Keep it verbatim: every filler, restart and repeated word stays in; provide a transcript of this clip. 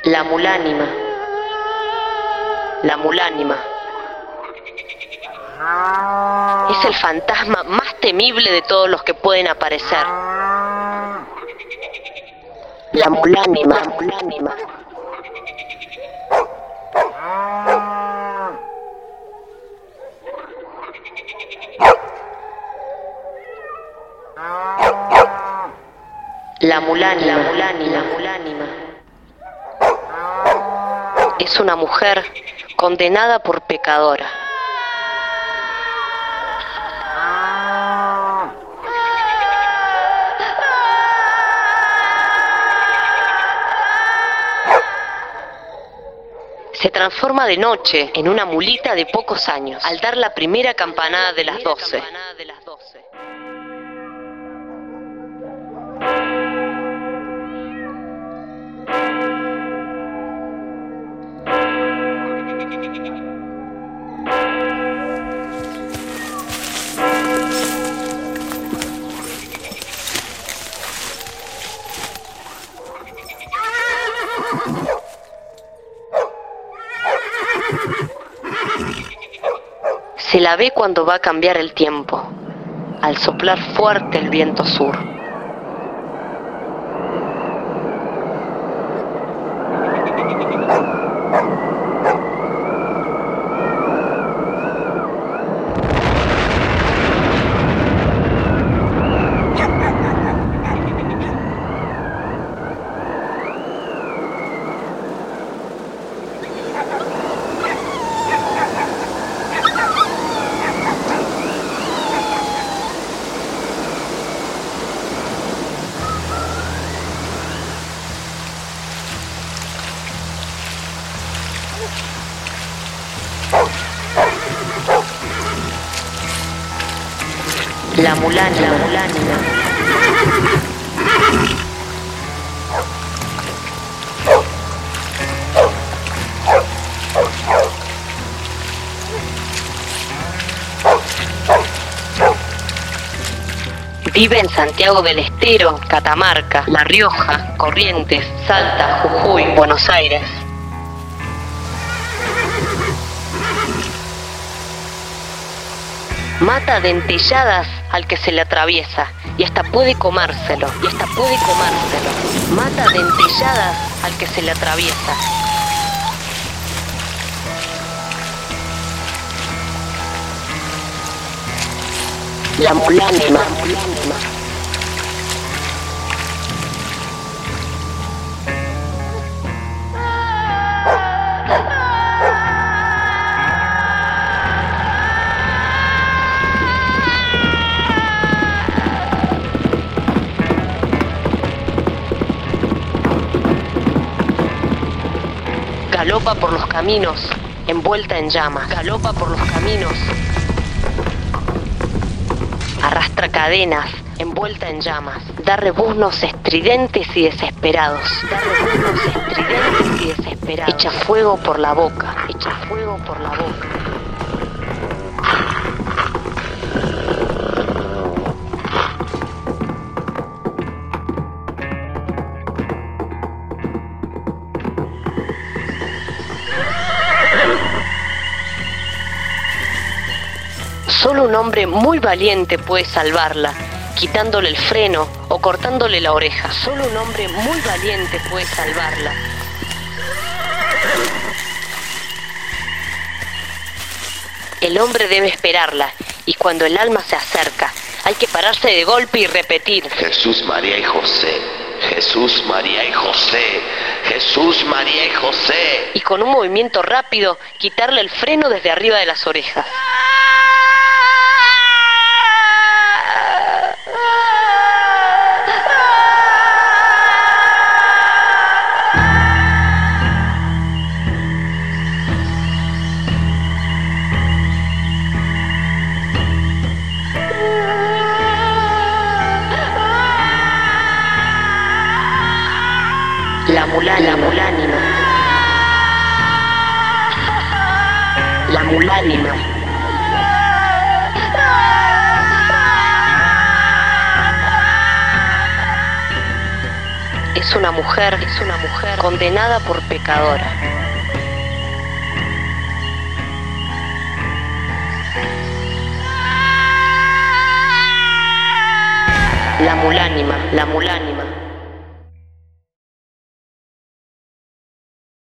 La mulánima. La mulánima. Es el fantasma más temible de todos los que pueden aparecer. La mulánima. La mulánima. La mulánima. La mulánima. La mulánima. Es una mujer condenada por pecadora. Se transforma de noche en una mulita de pocos años al dar la primera campanada de las doce. Se la ve cuando va a cambiar el tiempo, al soplar fuerte el viento sur. La mulánima. La mulánima. Vive en Santiago del Estero, Catamarca, La Rioja, Corrientes, Salta, Jujuy, Buenos Aires. Mata a dentelladas al que se le atraviesa y hasta puede comérselo, y hasta puede comérselo. Mata a dentelladas al que se le atraviesa. La mulánima. La mulánima. Galopa por los caminos, envuelta en llamas. Galopa por los caminos. Arrastra cadenas, envuelta en llamas. Da rebuznos estridentes y desesperados. Da rebuznos estridentes y desesperados. Echa fuego por la boca. Echa fuego por la boca. Solo un hombre muy valiente puede salvarla, quitándole el freno o cortándole la oreja. Solo un hombre muy valiente puede salvarla. El hombre debe esperarla, y cuando el alma se acerca, hay que pararse de golpe y repetir: Jesús, María y José. Jesús, María y José. Jesús, María y José. Y con un movimiento rápido, quitarle el freno desde arriba de las orejas. La mulánima. La mulánima. La mulánima. es una mujer, es una mujer condenada por pecadora. La mulánima, la mulánima.